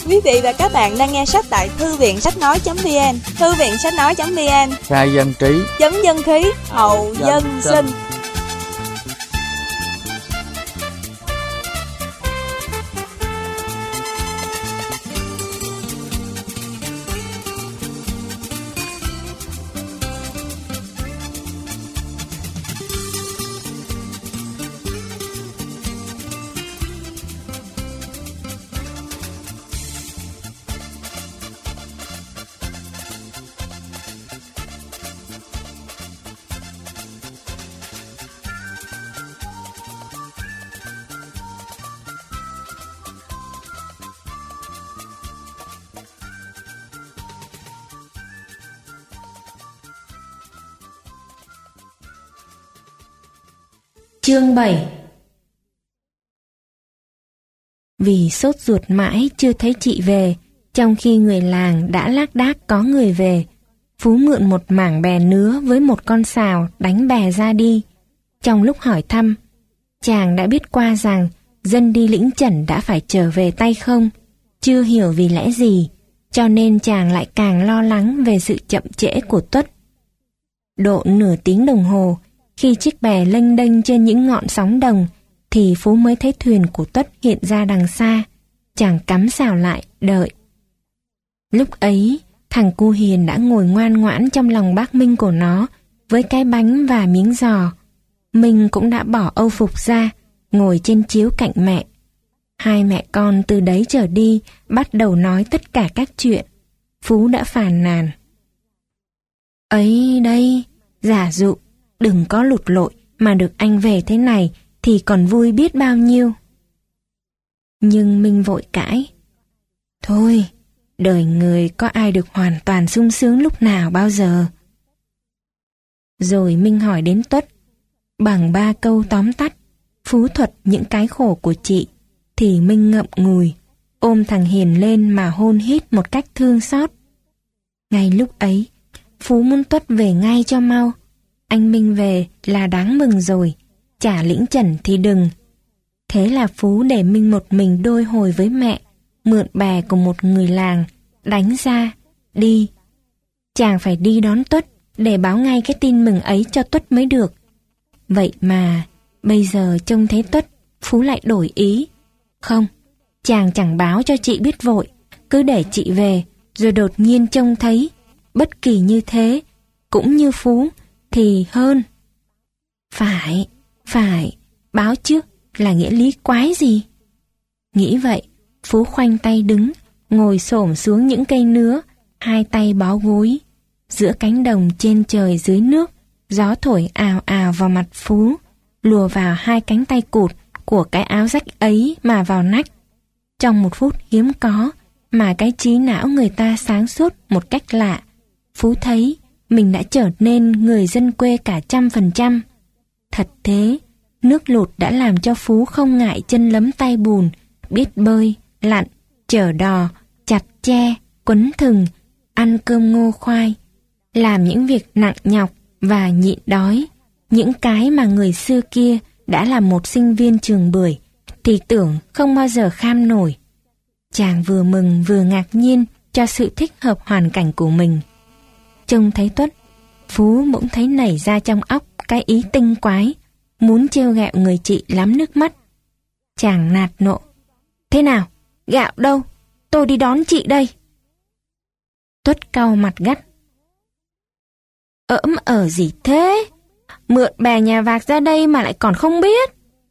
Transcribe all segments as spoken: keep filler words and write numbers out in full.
Quý vị và các bạn đang nghe sách tại thư viện sách nói.vn. Thư viện sách nói.vn, khai dân trí, chấm dân khí, hậu dân sinh. Chương bảy. Vì sốt ruột mãi chưa thấy chị về, trong khi người làng đã lác đác có người về, Phú mượn một mảng bè nứa với một con sào đánh bè ra đi. Trong lúc hỏi thăm, chàng đã biết qua rằng dân đi lĩnh chẩn đã phải trở về tay không, chưa hiểu vì lẽ gì, cho nên chàng lại càng lo lắng về sự chậm trễ của Tuất. Độ nửa tiếng đồng hồ, khi chiếc bè lênh đênh trên những ngọn sóng đồng, thì Phú mới thấy thuyền của Tuất hiện ra đằng xa. Chàng cắm sào lại, đợi. Lúc ấy, thằng cu Hiền đã ngồi ngoan ngoãn trong lòng bác Minh của nó, với cái bánh và miếng giò. Minh cũng đã bỏ âu phục ra, ngồi trên chiếu cạnh mẹ. Hai mẹ con từ đấy trở đi, bắt đầu nói tất cả các chuyện. Phú đã phàn nàn. Ấy đây, giả dụ, đừng có lụt lội mà được anh về thế này thì còn vui biết bao nhiêu. Nhưng Minh vội cãi. Thôi, đời người có ai được hoàn toàn sung sướng lúc nào bao giờ. Rồi Minh hỏi đến Tuất. Bằng ba câu tóm tắt, Phú thuật những cái khổ của chị, thì Minh ngậm ngùi, ôm thằng Hiền lên mà hôn hít một cách thương xót. Ngay lúc ấy, Phú muốn Tuất về ngay cho mau. Anh Minh về là đáng mừng rồi, chả lĩnh chẩn thì đừng. Thế là Phú để Minh một mình đôi hồi với mẹ, mượn bè của một người làng, đánh ra, đi. Chàng phải đi đón Tuất để báo ngay cái tin mừng ấy cho Tuất mới được. Vậy mà, bây giờ trông thấy Tuất, Phú lại đổi ý. Không, chàng chẳng báo cho chị biết vội, cứ để chị về, rồi đột nhiên trông thấy, bất kỳ như thế, cũng như Phú, thì hơn. Phải, phải, báo trước là nghĩa lý quái gì? Nghĩ vậy, Phú khoanh tay đứng, ngồi xổm xuống những cây nứa, hai tay bó gối. Giữa cánh đồng trên trời dưới nước, gió thổi ào ào vào mặt Phú, lùa vào hai cánh tay cụt của cái áo rách ấy mà vào nách. Trong một phút hiếm có, mà cái trí não người ta sáng suốt một cách lạ, Phú thấy mình đã trở nên người dân quê cả trăm phần trăm. Thật thế, nước lụt đã làm cho Phú không ngại chân lấm tay bùn, biết bơi, lặn, chở đò, chặt tre, quấn thừng, ăn cơm ngô khoai, làm những việc nặng nhọc và nhịn đói. Những cái mà người xưa kia đã là một sinh viên trường bưởi thì tưởng không bao giờ kham nổi. Chàng vừa mừng vừa ngạc nhiên cho sự thích hợp hoàn cảnh của mình. Trông thấy Tuất, Phú bỗng thấy nảy ra trong óc cái ý tinh quái, muốn trêu ghẹo người chị lắm nước mắt. Chàng nạt nộ. Thế nào? Gạo đâu? Tôi đi đón chị đây. Tuất cau mặt gắt. Ỡm ở gì thế? Mượn bè nhà vạc ra đây mà lại còn không biết.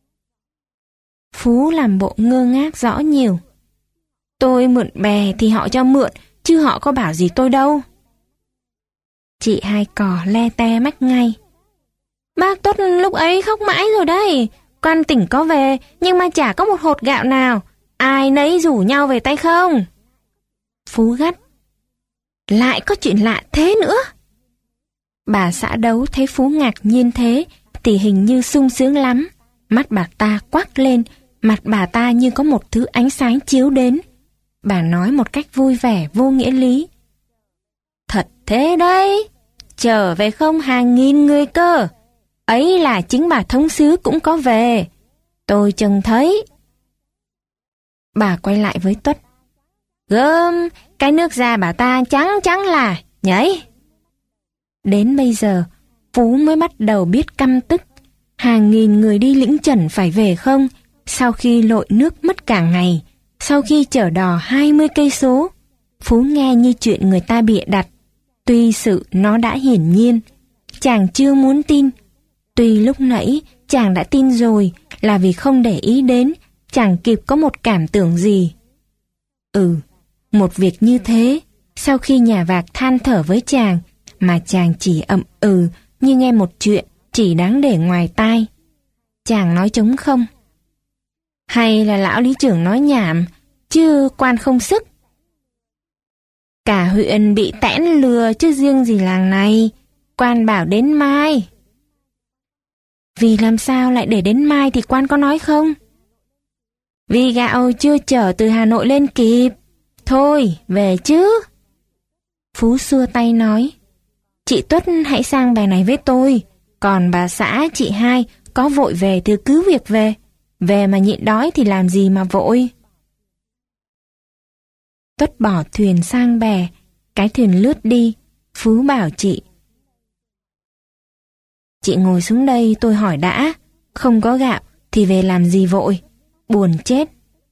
Phú làm bộ ngơ ngác rõ nhiều. Tôi mượn bè thì họ cho mượn, chứ họ có bảo gì tôi đâu. Chị hai cò le te mách ngay. Bác Tuất lúc ấy khóc mãi rồi đấy. Quan tỉnh có về, nhưng mà chả có một hột gạo nào. Ai nấy rủ nhau về tay không. Phú gắt. Lại có chuyện lạ thế nữa. Bà xã Đấu thấy Phú ngạc nhiên thế thì hình như sung sướng lắm. Mắt bà ta quắc lên, mặt bà ta như có một thứ ánh sáng chiếu đến. Bà nói một cách vui vẻ vô nghĩa lý. Thật thế đấy, trở về không hàng nghìn người cơ. Ấy là chính bà thống sứ cũng có về. Tôi chừng thấy. Bà quay lại với Tuất. Gớm, cái nước da bà ta trắng trắng là, nhảy. Đến bây giờ, Phú mới bắt đầu biết căm tức. Hàng nghìn người đi lĩnh chẩn phải về không, sau khi lội nước mất cả ngày, sau khi chở đò hai mươi cây số. Phú nghe như chuyện người ta bịa đặt. Tuy sự nó đã hiển nhiên, chàng chưa muốn tin. Tuy lúc nãy chàng đã tin rồi là vì không để ý đến, chẳng kịp có một cảm tưởng gì. Ừ, một việc như thế, sau khi nhà vạc than thở với chàng, mà chàng chỉ ậm ừ như nghe một chuyện chỉ đáng để ngoài tai. Chàng nói trống không. Hay là lão lý trưởng nói nhảm, chứ quan không sức. Cả huyện bị tẽn lừa chứ riêng gì làng này, quan bảo đến mai. Vì làm sao lại để đến mai thì quan có nói không? Vì gạo chưa chở từ Hà Nội lên kịp. Thôi, về chứ. Phú xua tay nói, chị Tuất hãy sang bè này với tôi, còn bà xã chị hai có vội về thì cứ việc về. Về mà nhịn đói thì làm gì mà vội. Tuất bỏ thuyền sang bè, cái thuyền lướt đi. Phú bảo chị, chị ngồi xuống đây tôi hỏi đã, không có gạo thì về làm gì vội, buồn chết.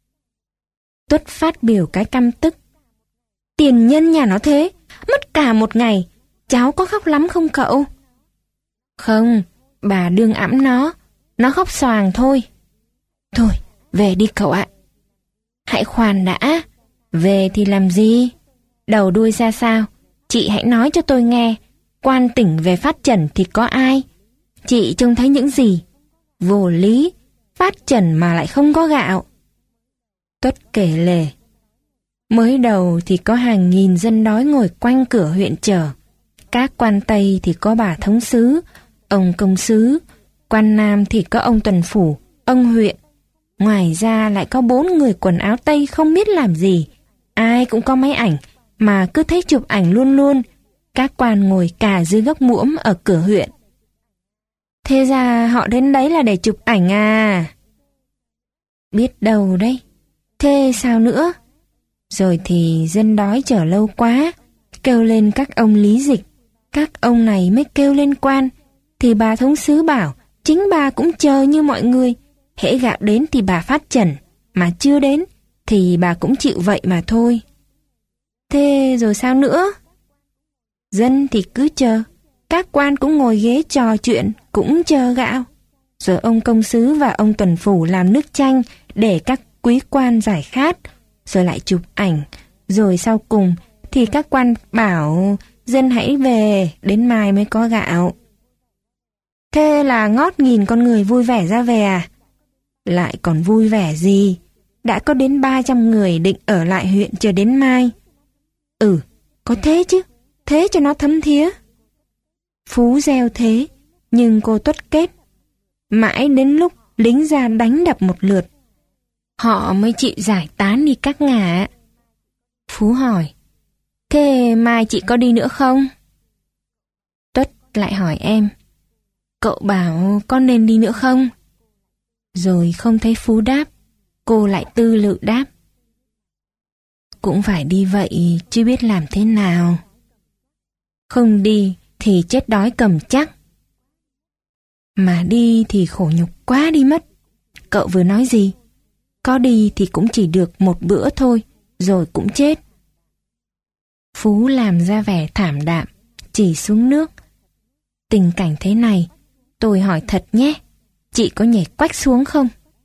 Tuất phát biểu cái căm tức. Tiền nhân nhà nó thế, mất cả một ngày, cháu có khóc lắm không cậu? Không, bà đương ẵm nó, nó khóc xoàng thôi. Thôi, về đi cậu ạ. Hãy khoan đã, về thì làm gì? Đầu đuôi ra sao, chị hãy nói cho tôi nghe, quan tỉnh về phát trần thì có ai? Chị trông thấy những gì? Vô lý, phát trần mà lại không có gạo. Tuất kể lể. Mới đầu thì có hàng nghìn dân đói ngồi quanh cửa huyện chờ. Các quan Tây thì có bà thống sứ, ông công sứ, quan Nam thì có ông tuần phủ, ông huyện. Ngoài ra lại có bốn người quần áo Tây không biết làm gì. Ai cũng có máy ảnh, mà cứ thấy chụp ảnh luôn luôn. Các quan ngồi cả dưới gốc muỗng ở cửa huyện. Thế ra họ đến đấy là để chụp ảnh à? Biết đâu đấy. Thế sao nữa? Rồi thì dân đói chờ lâu quá, kêu lên các ông lý dịch. Các ông này mới kêu lên quan. Thì bà thống sứ bảo, chính bà cũng chờ như mọi người. Hễ gạo đến thì bà phát trần, mà chưa đến thì bà cũng chịu vậy mà thôi. Thế rồi sao nữa? Dân thì cứ chờ, các quan cũng ngồi ghế trò chuyện, cũng chờ gạo. Rồi ông công sứ và ông tuần phủ làm nước chanh để các quý quan giải khát, rồi lại chụp ảnh. Rồi sau cùng thì các quan bảo dân hãy về, đến mai mới có gạo. Thế là ngót nghìn con người vui vẻ ra về à? Lại còn vui vẻ gì? Đã có đến ba trăm người định ở lại huyện chờ đến mai. Ừ, có thế chứ, thế cho nó thấm thía. Phú gieo thế, nhưng cô Tuất kết. Mãi đến lúc lính ra đánh đập một lượt, họ mới chịu giải tán đi các ngả. Phú hỏi, thế mai chị có đi nữa không? Tuất lại hỏi em, cậu bảo con nên đi nữa không? Rồi không thấy Phú đáp, cô lại tư lự đáp, cũng phải đi vậy chứ biết làm thế nào. Không đi thì chết đói cầm chắc. Mà đi thì khổ nhục quá đi mất. Cậu vừa nói gì? Có đi thì cũng chỉ được một bữa thôi, rồi cũng chết. Phú làm ra vẻ thảm đạm, chỉ xuống nước. Tình cảnh thế này, tôi hỏi thật nhé, chị có nhảy quách xuống không?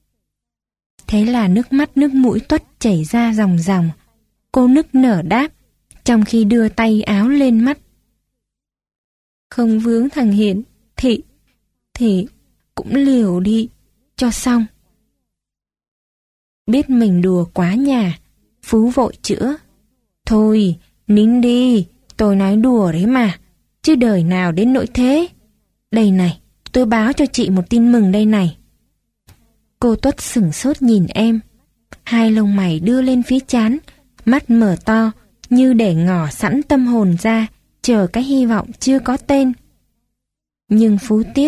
Thế là nước mắt nước mũi Tuất chảy ra ròng ròng. Cô nức nở đáp, trong khi đưa tay áo lên mắt. Không vướng thằng Hiền thì, thì cũng liều đi, cho xong. Biết mình đùa quá nhà, Phú vội chữa. Thôi, nín đi, tôi nói đùa đấy mà, chứ đời nào đến nỗi thế. Đây này, tôi báo cho chị một tin mừng đây này. Cô Tuất sửng sốt nhìn em. Hai lông mày đưa lên phía trán, mắt mở to như để ngỏ sẵn tâm hồn ra, chờ cái hy vọng chưa có tên. Nhưng Phú tiếp.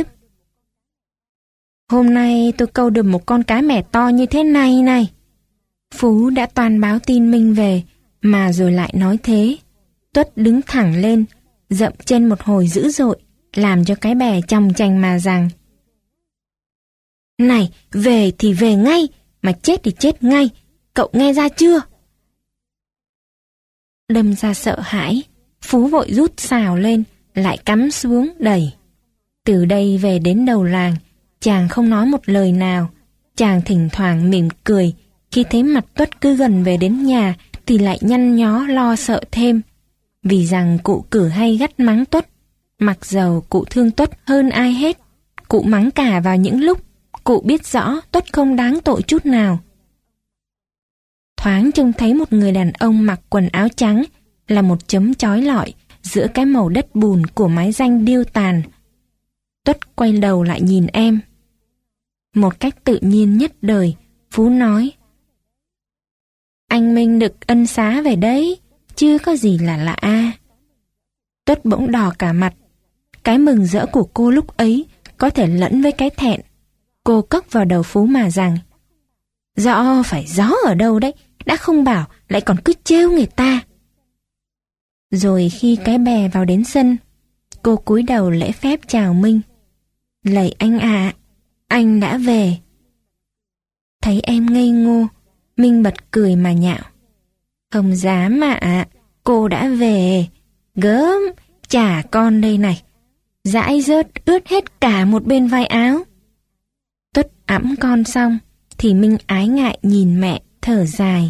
Hôm nay tôi câu được một con cá mẻ to như thế này này. Phú đã toàn báo tin Minh về, mà rồi lại nói thế. Tuất đứng thẳng lên, dậm chân một hồi dữ dội, làm cho cái bè chòng chành mà rằng: "Này, về thì về ngay, mà chết thì chết ngay, cậu nghe ra chưa?" Đâm ra sợ hãi, Phú vội rút xào lên, lại cắm xuống đẩy. Từ đây về đến đầu làng, chàng không nói một lời nào. Chàng thỉnh thoảng mỉm cười, khi thấy mặt Tuất cứ gần về đến nhà thì lại nhăn nhó lo sợ thêm. Vì rằng cụ cử hay gắt mắng Tuất, mặc dầu cụ thương Tuất hơn ai hết. Cụ mắng cả vào những lúc cụ biết rõ Tuất không đáng tội chút nào. Thoáng trông thấy một người đàn ông mặc quần áo trắng là một chấm chói lọi giữa cái màu đất bùn của mái danh điêu tàn. Tuất quay đầu lại nhìn em. Một cách tự nhiên nhất đời, Phú nói: "Anh Minh được ân xá về đấy, chưa có gì là lạ." Tuất bỗng đỏ cả mặt. Cái mừng rỡ của cô lúc ấy có thể lẫn với cái thẹn. Cô cất vào đầu Phú mà rằng: "Rõ phải gió ở đâu đấy, đã không bảo lại còn cứ trêu người ta." Rồi khi cái bè vào đến sân, cô cúi đầu lễ phép chào Minh: "Lạy anh ạ, anh đã về." Thấy em ngây ngô, Minh bật cười mà nhạo: "Không dám ạ, cô đã về. Gớm, chả con đây này, dãi rớt ướt hết cả một bên vai áo." Tuất ẵm con xong thì Minh ái ngại nhìn mẹ thở dài: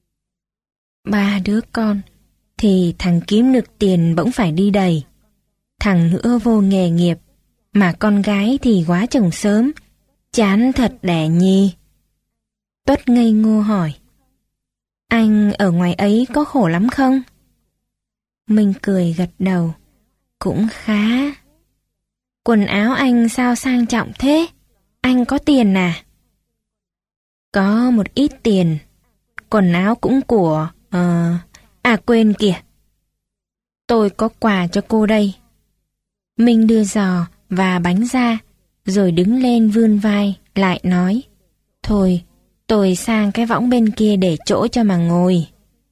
"Ba đứa con thì thằng kiếm được tiền bỗng phải đi đầy, thằng nữa vô nghề nghiệp, mà con gái thì quá chồng sớm, chán thật đẻ nhi." Tuất ngây ngô hỏi: "Anh ở ngoài ấy có khổ lắm không?" Minh cười gật đầu: "Cũng khá." "Quần áo anh sao sang trọng thế? Anh có tiền à?" "Có một ít tiền. Quần áo cũng của... Ờ... À quên kìa, tôi có quà cho cô đây." Minh đưa giò và bánh ra, rồi đứng lên vươn vai, lại nói: "Thôi, tôi sang cái võng bên kia để chỗ cho mà ngồi."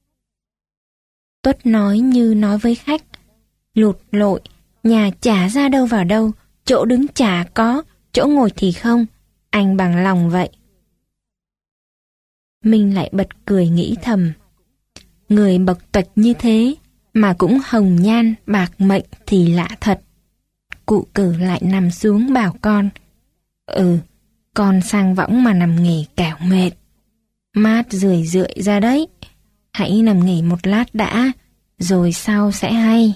Tuất nói như nói với khách: "Lụt lội, nhà chả ra đâu vào đâu, chỗ đứng chả có, chỗ ngồi thì không, anh bằng lòng vậy." Minh lại bật cười nghĩ thầm: người bộc tuệch như thế mà cũng hồng nhan bạc mệnh thì lạ thật. Cụ cử lại nằm xuống bảo con: "Ừ, con sang võng mà nằm nghỉ kẻo mệt. Mát rười rượi ra đấy. Hãy nằm nghỉ một lát đã, rồi sau sẽ hay."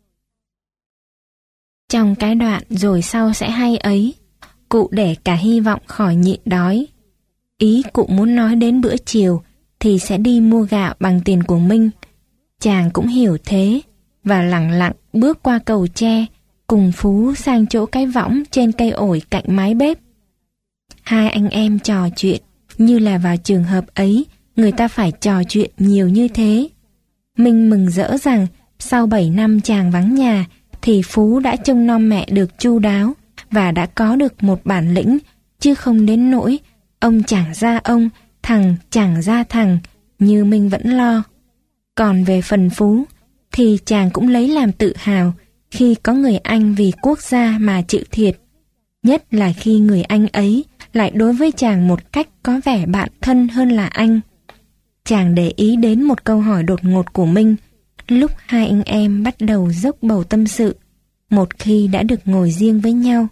Trong cái đoạn rồi sau sẽ hay ấy, cụ để cả hy vọng khỏi nhịn đói. Ý cụ muốn nói đến bữa chiều thì sẽ đi mua gạo bằng tiền của Minh. Chàng cũng hiểu thế, và lẳng lặng bước qua cầu tre, cùng Phú sang chỗ cái võng trên cây ổi cạnh mái bếp. Hai anh em trò chuyện như là vào trường hợp ấy người ta phải trò chuyện nhiều như thế. Minh mừng rỡ rằng sau bảy năm chàng vắng nhà thì Phú đã trông nom mẹ được chu đáo và đã có được một bản lĩnh, chứ không đến nỗi ông chẳng ra ông, thằng chẳng ra thằng như Minh vẫn lo. Còn về phần Phú thì chàng cũng lấy làm tự hào khi có người anh vì quốc gia mà chịu thiệt, nhất là khi người anh ấy lại đối với chàng một cách có vẻ bạn thân hơn là anh. Chàng để ý đến một câu hỏi đột ngột của Minh lúc hai anh em bắt đầu dốc bầu tâm sự, một khi đã được ngồi riêng với nhau.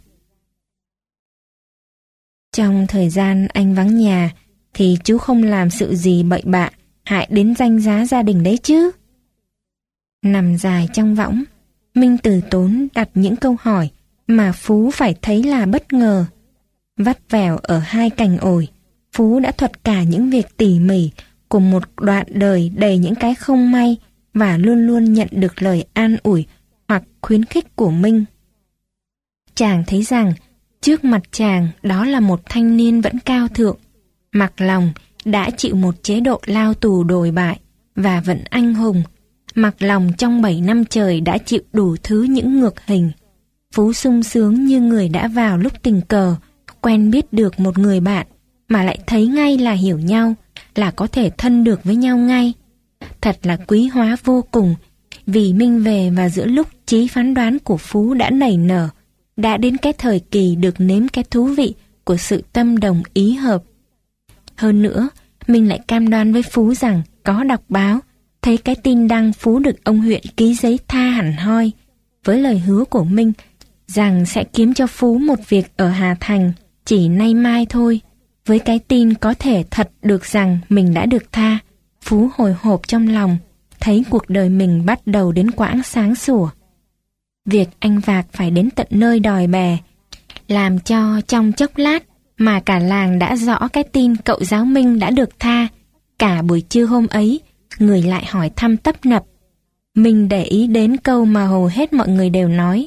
"Trong thời gian anh vắng nhà thì chú không làm sự gì bậy bạ hại đến danh giá gia đình đấy chứ?" Nằm dài trong võng, Minh từ tốn đặt những câu hỏi mà Phú phải thấy là bất ngờ. Vắt vẻo ở hai cành ổi, Phú đã thuật cả những việc tỉ mỉ của một đoạn đời đầy những cái không may và luôn luôn nhận được lời an ủi hoặc khuyến khích của Minh. Chàng thấy rằng trước mặt chàng đó là một thanh niên vẫn cao thượng, mặc lòng đã chịu một chế độ lao tù đồi bại và vẫn anh hùng, mặc lòng trong bảy năm trời đã chịu đủ thứ những ngược hình. Phú sung sướng như người đã vào lúc tình cờ quen biết được một người bạn mà lại thấy ngay là hiểu nhau, là có thể thân được với nhau ngay. thật là quý hóa vô cùng, vì Minh về và giữa lúc trí phán đoán của Phú đã nảy nở, đã đến cái thời kỳ được nếm cái thú vị của sự tâm đồng ý hợp. Hơn nữa, Minh lại cam đoan với Phú rằng có đọc báo, thấy cái tin đăng Phú được ông huyện ký giấy tha hẳn hoi, với lời hứa của Minh rằng sẽ kiếm cho Phú một việc ở Hà Thành chỉ nay mai thôi. Với cái tin có thể thật được rằng mình đã được tha, Phú hồi hộp trong lòng, thấy cuộc đời mình bắt đầu đến quãng sáng sủa. Việc anh Vạc phải đến tận nơi đòi bè, làm cho trong chốc lát mà cả làng đã rõ cái tin cậu giáo Minh đã được tha. Cả buổi trưa hôm ấy, người lại hỏi thăm tấp nập. Mình để ý đến câu mà hầu hết mọi người đều nói: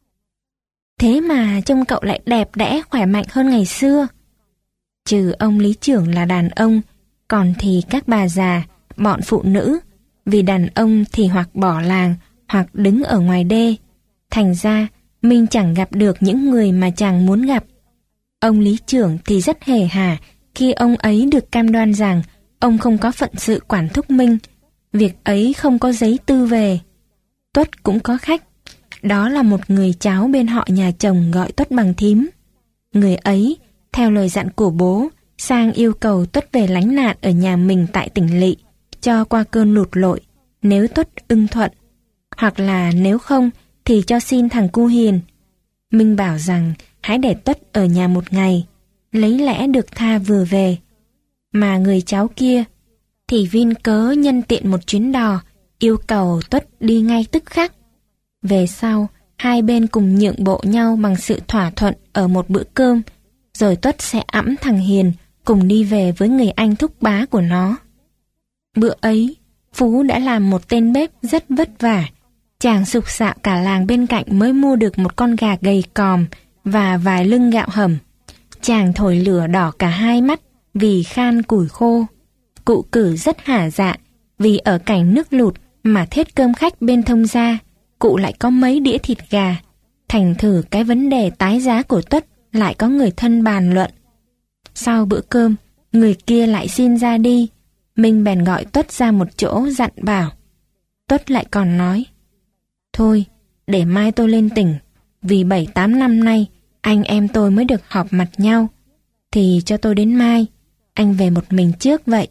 thế mà trông cậu lại đẹp đẽ khỏe mạnh hơn ngày xưa. Trừ ông lý trưởng là đàn ông, còn thì các bà già, bọn phụ nữ, vì đàn ông thì hoặc bỏ làng hoặc đứng ở ngoài đê. Thành ra Minh chẳng gặp được những người mà chàng muốn gặp. Ông lý trưởng thì rất hề hà khi ông ấy được cam đoan rằng ông không có phận sự quản thúc Minh, việc ấy không có giấy tư về. Tuất cũng có khách, đó là một người cháu bên họ nhà chồng gọi Tuất bằng thím. Người ấy, theo lời dặn của bố, sang yêu cầu Tuất về lánh nạn ở nhà mình tại tỉnh lỵ, cho qua cơn lụt lội, nếu Tuất ưng thuận, hoặc là nếu không thì cho xin thằng cu Hiền. Minh bảo rằng hãy để Tuất ở nhà một ngày, lấy lẽ được tha vừa về. Mà người cháu kia thì vin cớ nhân tiện một chuyến đò, yêu cầu Tuất đi ngay tức khắc. Về sau, hai bên cùng nhượng bộ nhau bằng sự thỏa thuận ở một bữa cơm, rồi Tuất sẽ ẵm thằng Hiền cùng đi về với người anh thúc bá của nó. Bữa ấy, Phú đã làm một tên bếp rất vất vả. Chàng sục sạo cả làng bên cạnh mới mua được một con gà gầy còm và vài lưng gạo hầm. Chàng thổi lửa đỏ cả hai mắt vì khan củi khô. Cụ Cử rất hả dạ, vì ở cảnh nước lụt mà thiết cơm khách bên thông gia, cụ lại có mấy đĩa thịt gà. Thành thử cái vấn đề tái giá của Tuất lại có người thân bàn luận. Sau bữa cơm, người kia lại xin ra đi. Minh bèn gọi Tuất ra một chỗ dặn bảo. Tuất lại còn nói: thôi, để mai tôi lên tỉnh, vì bảy tám năm nay anh em tôi mới được họp mặt nhau, thì cho tôi đến mai, anh về một mình trước vậy.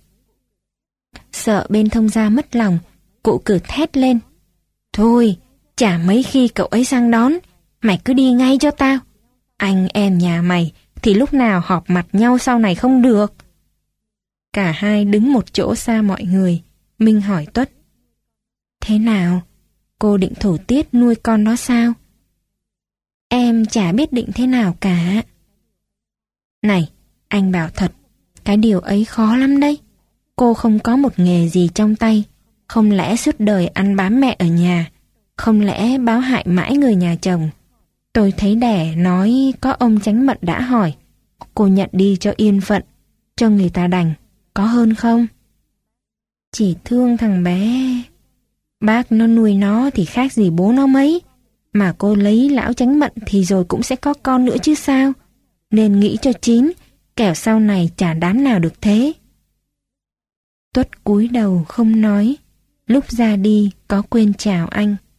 Sợ bên thông gia mất lòng, cụ Cử thét lên: thôi, chả mấy khi cậu ấy sang đón, mày cứ đi ngay cho tao. Anh em nhà mày thì lúc nào họp mặt nhau sau này không được. Cả hai đứng một chỗ xa mọi người. Minh hỏi Tuất: thế nào? Cô định thổ tiết nuôi con đó sao? Em chả biết định thế nào cả. Này, anh bảo thật, cái điều ấy khó lắm đấy. Cô không có một nghề gì trong tay, không lẽ suốt đời ăn bám mẹ ở nhà, không lẽ báo hại mãi người nhà chồng. Tôi thấy đẻ nói có ông Chánh Mận đã hỏi, cô nhận đi cho yên phận, cho người ta đành, có hơn không? Chỉ thương thằng bé. Bác nó nuôi nó thì khác gì bố nó mấy, mà cô lấy lão Chánh Mận thì rồi cũng sẽ có con nữa chứ sao. Nên nghĩ cho chín, kẻo sau này chả đám nào được thế. Tuất cúi đầu không nói, lúc ra đi có quên chào anh.